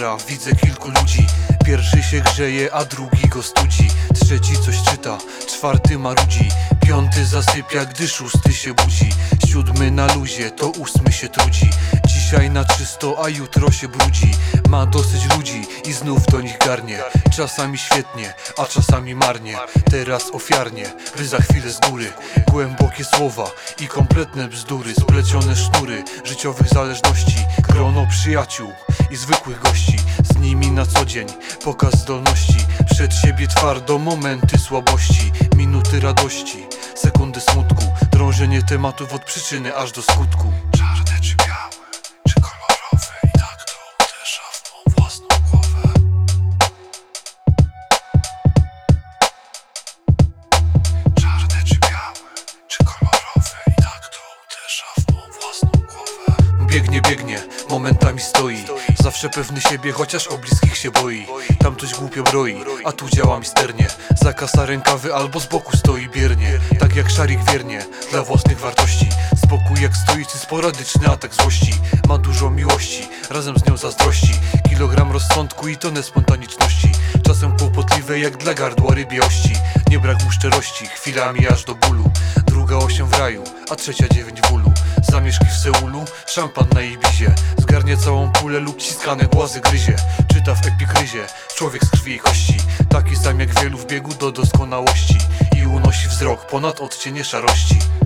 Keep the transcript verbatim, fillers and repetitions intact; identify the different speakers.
Speaker 1: komputera widzę kilku ludzi. Pierwszy się grzeje, a drugi go studzi. Trzeci coś czyta, czwarty marudzi. Piąty zasypia, gdy szósty się budzi. Siódmy na luzie, to ósmy się trudzi. Dzisiaj na czysto, a jutro się brudzi. Ma dosyć ludzi i znów do nich garnie. Czasami świetnie, a czasami marnie. Teraz ofiarnie, by za chwilę z góry. Głębokie słowa i kompletne bzdury. Splecione sznury życiowych zależności. Grono przyjaciół i zwykłych gości. Z nimi na co dzień pokaz zdolności. Przed siebie twardo momenty słabości. Minuty radości, sekundy smutku. Drążenie tematów od przyczyny aż do skutku.
Speaker 2: Czarne czy białe, czy kolorowe, i tak to uderza w mą własną głowę. Czarne czy białe, czy kolorowe, i tak to uderza w mą własną głowę.
Speaker 1: Biegnie, biegnie, momentami stoi. Zawsze pewny siebie, chociaż o bliskich się boi. Tam coś głupio broi, a tu działa misternie. Zakasa rękawy albo z boku stoi biernie. Tak jak szarik wiernie, dla własnych wartości. Spokój jak stoicy, sporadyczny atak złości. Ma dużo miłości, razem z nią zazdrości. Kilogram rozsądku i tonę spontaniczności. Czasem kłopotliwe jak dla gardła rybiości. Nie brak mu szczerości, chwilami aż do bólu. Druga osiem w raju, a trzecia dziewięć w ulu. Zamieszki w Seulu, szampan na Ibizie. Zgarnie całą pulę lub ciskane głazy gryzie. Czyta w epikryzie, człowiek z krwi i kości. Taki sam jak wielu w biegu do doskonałości. I unosi wzrok ponad odcienie szarości.